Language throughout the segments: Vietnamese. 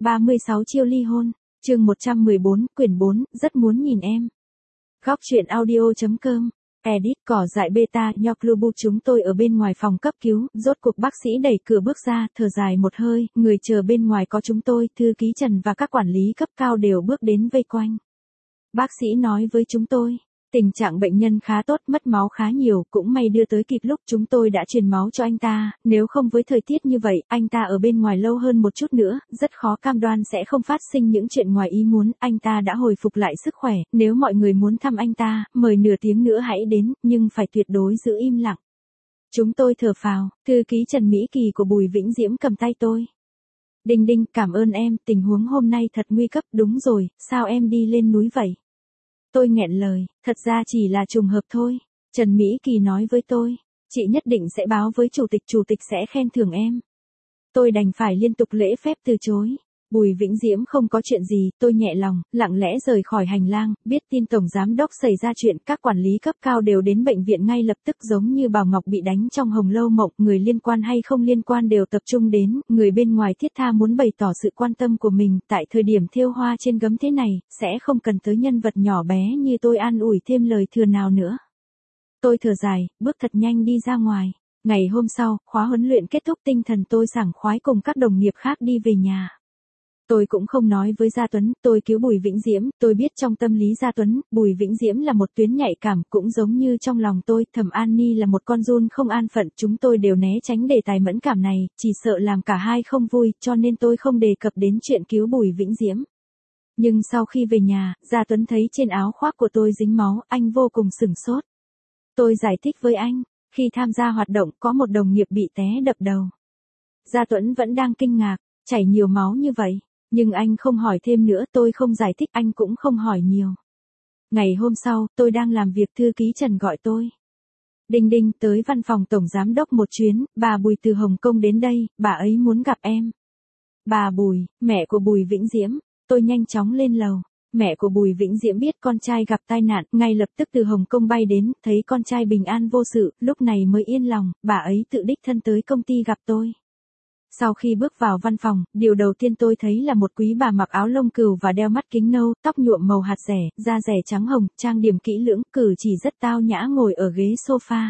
36 chiêu ly hôn, chương 114, quyển 4, rất muốn nhìn em. Góc truyện audio.com, edit cỏ dại beta, Yorklubu chúng tôi ở bên ngoài phòng cấp cứu, rốt cuộc bác sĩ đẩy cửa bước ra, thở dài một hơi, người chờ bên ngoài có chúng tôi, thư ký Trần và các quản lý cấp cao đều bước đến vây quanh. Bác sĩ nói với chúng tôi, tình trạng bệnh nhân khá tốt, mất máu khá nhiều, cũng may đưa tới kịp lúc chúng tôi đã truyền máu cho anh ta, nếu không với thời tiết như vậy, anh ta ở bên ngoài lâu hơn một chút nữa, rất khó cam đoan sẽ không phát sinh những chuyện ngoài ý muốn, anh ta đã hồi phục lại sức khỏe, nếu mọi người muốn thăm anh ta, mời nửa tiếng nữa hãy đến, nhưng phải tuyệt đối giữ im lặng. Chúng tôi thở phào, thư ký Trần Mỹ Kỳ của Bùi Vĩnh Diễm cầm tay tôi. Đinh Đinh, cảm ơn em, tình huống hôm nay thật nguy cấp, đúng rồi, sao em đi lên núi vậy? Tôi nghẹn lời, thật ra chỉ là trùng hợp thôi. Trần Mỹ Kỳ nói với tôi, chị nhất định sẽ báo với chủ tịch sẽ khen thưởng em. Tôi đành phải liên tục lễ phép từ chối. Bùi Vĩnh Diễm không có chuyện gì, tôi nhẹ lòng, lặng lẽ rời khỏi hành lang, biết tin Tổng Giám Đốc xảy ra chuyện, các quản lý cấp cao đều đến bệnh viện ngay lập tức giống như Bảo Ngọc bị đánh trong Hồng Lâu Mộng, người liên quan hay không liên quan đều tập trung đến, người bên ngoài thiết tha muốn bày tỏ sự quan tâm của mình, tại thời điểm thêu hoa trên gấm thế này, sẽ không cần tới nhân vật nhỏ bé như tôi an ủi thêm lời thừa nào nữa. Tôi thở dài, bước thật nhanh đi ra ngoài. Ngày hôm sau, khóa huấn luyện kết thúc, tinh thần tôi sảng khoái cùng các đồng nghiệp khác đi về nhà. Tôi cũng không nói với Gia Tuấn, tôi cứu Bùi Vĩnh Diễm, tôi biết trong tâm lý Gia Tuấn, Bùi Vĩnh Diễm là một tuyến nhạy cảm, cũng giống như trong lòng tôi, Thẩm An Ni là một con giun không an phận, chúng tôi đều né tránh đề tài mẫn cảm này, chỉ sợ làm cả hai không vui, cho nên tôi không đề cập đến chuyện cứu Bùi Vĩnh Diễm. Nhưng sau khi về nhà, Gia Tuấn thấy trên áo khoác của tôi dính máu, anh vô cùng sửng sốt. Tôi giải thích với anh, khi tham gia hoạt động có một đồng nghiệp bị té đập đầu. Gia Tuấn vẫn đang kinh ngạc, chảy nhiều máu như vậy. Nhưng anh không hỏi thêm nữa, tôi không giải thích, anh cũng không hỏi nhiều. Ngày hôm sau, tôi đang làm việc, thư ký Trần gọi tôi. Đinh Đinh, tới văn phòng Tổng Giám Đốc một chuyến, bà Bùi từ Hồng Kông đến đây, bà ấy muốn gặp em. Bà Bùi, mẹ của Bùi Vĩnh Diễm, tôi nhanh chóng lên lầu. Mẹ của Bùi Vĩnh Diễm biết con trai gặp tai nạn, ngay lập tức từ Hồng Kông bay đến, thấy con trai bình an vô sự, lúc này mới yên lòng, bà ấy tự đích thân tới công ty gặp tôi. Sau khi bước vào văn phòng, điều đầu tiên tôi thấy là một quý bà mặc áo lông cừu và đeo mắt kính nâu, tóc nhuộm màu hạt dẻ, da dẻ trắng hồng, trang điểm kỹ lưỡng, cử chỉ rất tao nhã ngồi ở ghế sofa.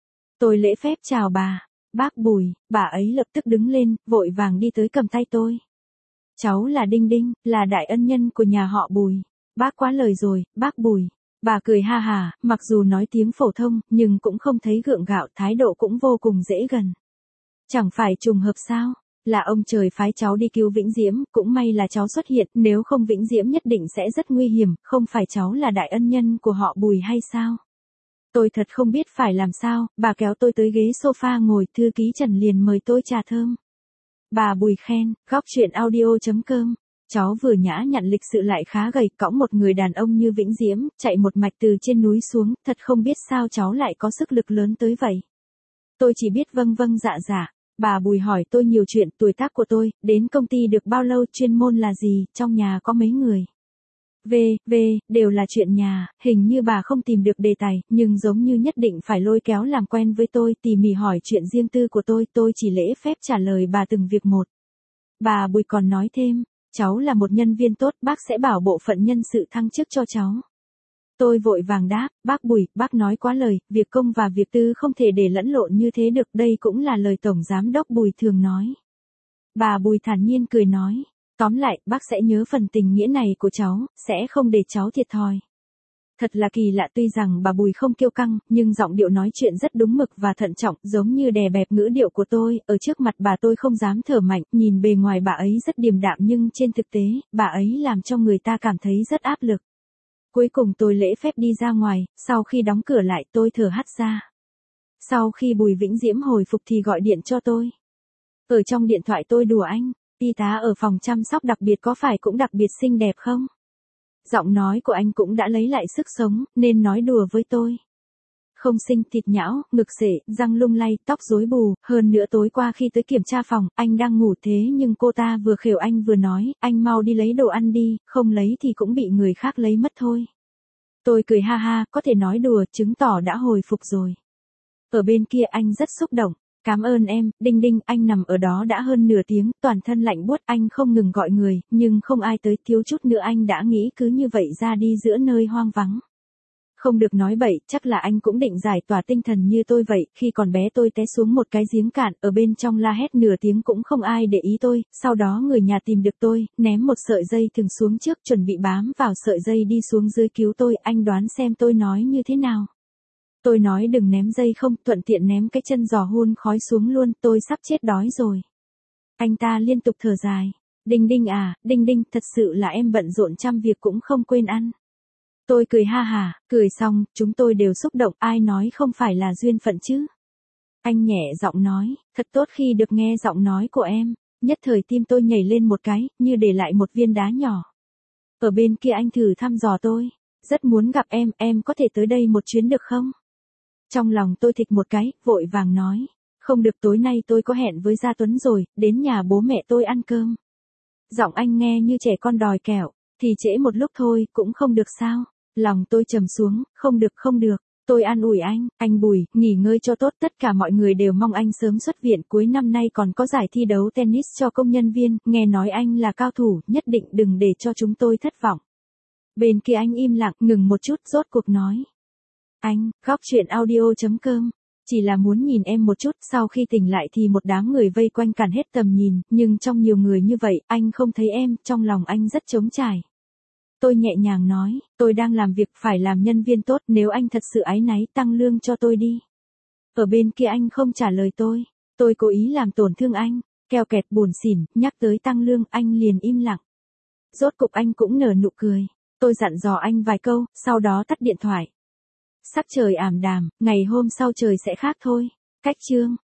Tôi lễ phép chào bà, bác Bùi, bà ấy lập tức đứng lên, vội vàng đi tới cầm tay tôi. Cháu là Đinh Đinh, là đại ân nhân của nhà họ Bùi. Bác quá lời rồi, bác Bùi. Bà cười ha hà, mặc dù nói tiếng phổ thông, nhưng cũng không thấy gượng gạo, thái độ cũng vô cùng dễ gần. Chẳng phải trùng hợp sao, là ông trời phái cháu đi cứu Vĩnh Diễm, cũng may là cháu xuất hiện, nếu không Vĩnh Diễm nhất định sẽ rất nguy hiểm, không phải cháu là đại ân nhân của họ Bùi hay sao? Tôi thật không biết phải làm sao, bà kéo tôi tới ghế sofa ngồi, thư ký Trần liền mời tôi trà thơm. Bà Bùi khen, góc truyện audio.com, cháu vừa nhã nhặn lịch sự lại khá gầy, cõng một người đàn ông như Vĩnh Diễm, chạy một mạch từ trên núi xuống, thật không biết sao cháu lại có sức lực lớn tới vậy. Tôi chỉ biết vâng vâng dạ dạ. Bà Bùi hỏi tôi nhiều chuyện, tuổi tác của tôi, đến công ty được bao lâu, chuyên môn là gì, trong nhà có mấy người. Đều là chuyện nhà, hình như bà không tìm được đề tài, nhưng giống như nhất định phải lôi kéo làm quen với tôi, tỉ mỉ hỏi chuyện riêng tư của tôi chỉ lễ phép trả lời bà từng việc một. Bà Bùi còn nói thêm, cháu là một nhân viên tốt, bác sẽ bảo bộ phận nhân sự thăng chức cho cháu. Tôi vội vàng đáp, bác Bùi, bác nói quá lời, việc công và việc tư không thể để lẫn lộn như thế được, đây cũng là lời Tổng Giám Đốc Bùi thường nói. Bà Bùi thản nhiên cười nói, tóm lại, bác sẽ nhớ phần tình nghĩa này của cháu, sẽ không để cháu thiệt thòi. Thật là kỳ lạ, tuy rằng bà Bùi không kiêu căng, nhưng giọng điệu nói chuyện rất đúng mực và thận trọng, giống như đè bẹp ngữ điệu của tôi, ở trước mặt bà tôi không dám thở mạnh, nhìn bề ngoài bà ấy rất điềm đạm nhưng trên thực tế, bà ấy làm cho người ta cảm thấy rất áp lực. Cuối cùng tôi lễ phép đi ra ngoài, sau khi đóng cửa lại tôi thở hắt ra. Sau khi Bùi Vĩnh Diễm hồi phục thì gọi điện cho tôi. Ở trong điện thoại tôi đùa anh, y tá ở phòng chăm sóc đặc biệt có phải cũng đặc biệt xinh đẹp không? Giọng nói của anh cũng đã lấy lại sức sống, nên nói đùa với tôi. Không xinh, thịt nhão, ngực xể, răng lung lay, tóc rối bù, hơn nữa tối qua khi tới kiểm tra phòng, anh đang ngủ thế nhưng cô ta vừa khều anh vừa nói, anh mau đi lấy đồ ăn đi, không lấy thì cũng bị người khác lấy mất thôi. Tôi cười ha ha, có thể nói đùa, chứng tỏ đã hồi phục rồi. Ở bên kia anh rất xúc động, Cảm ơn em, Đinh Đinh, anh nằm ở đó đã hơn nửa tiếng, toàn thân lạnh buốt, anh không ngừng gọi người, nhưng không ai tới, thiếu chút nữa anh đã nghĩ cứ như vậy ra đi giữa nơi hoang vắng. Không được nói bậy, chắc là anh cũng định giải tỏa tinh thần như tôi vậy, khi còn bé tôi té xuống một cái giếng cạn, ở bên trong la hét nửa tiếng cũng không ai để ý tôi, sau đó người nhà tìm được tôi, ném một sợi dây thừng xuống trước chuẩn bị bám vào sợi dây đi xuống dưới cứu tôi, anh đoán xem tôi nói như thế nào. Tôi nói đừng ném dây không, thuận tiện ném cái chân giò hun khói xuống luôn, tôi sắp chết đói rồi. Anh ta liên tục thở dài. Đinh Đinh à, Đinh Đinh, thật sự là em bận rộn trăm việc cũng không quên ăn. Tôi cười ha hả, cười xong, chúng tôi đều xúc động, ai nói không phải là duyên phận chứ. Anh nhẹ giọng nói, thật tốt khi được nghe giọng nói của em, nhất thời tim tôi nhảy lên một cái, như để lại một viên đá nhỏ. Ở bên kia anh thử thăm dò tôi, rất muốn gặp em có thể tới đây một chuyến được không? Trong lòng tôi thịch một cái, vội vàng nói, không được, tối nay tôi có hẹn với Gia Tuấn rồi, đến nhà bố mẹ tôi ăn cơm. Giọng anh nghe như trẻ con đòi kẹo, thì trễ một lúc thôi, cũng không được sao? Lòng tôi trầm xuống, không được, tôi an ủi anh Bùi, nghỉ ngơi cho tốt, tất cả mọi người đều mong anh sớm xuất viện, cuối năm nay còn có giải thi đấu tennis cho công nhân viên, nghe nói anh là cao thủ, nhất định đừng để cho chúng tôi thất vọng. Bên kia anh im lặng, ngừng một chút, rốt cuộc nói. Anh, góc chuyện audio.com, chỉ là muốn nhìn em một chút, sau khi tỉnh lại thì một đám người vây quanh cản hết tầm nhìn, nhưng trong nhiều người như vậy, anh không thấy em, trong lòng anh rất trống trải. Tôi nhẹ nhàng nói, tôi đang làm việc phải làm nhân viên tốt, nếu anh thật sự áy náy tăng lương cho tôi đi. Ở bên kia anh không trả lời tôi cố ý làm tổn thương anh, keo kẹt buồn xỉn, nhắc tới tăng lương anh liền im lặng. Rốt cục anh cũng nở nụ cười, tôi dặn dò anh vài câu, sau đó tắt điện thoại. Sắc trời ảm đạm, ngày hôm sau trời sẽ khác thôi. Cách chương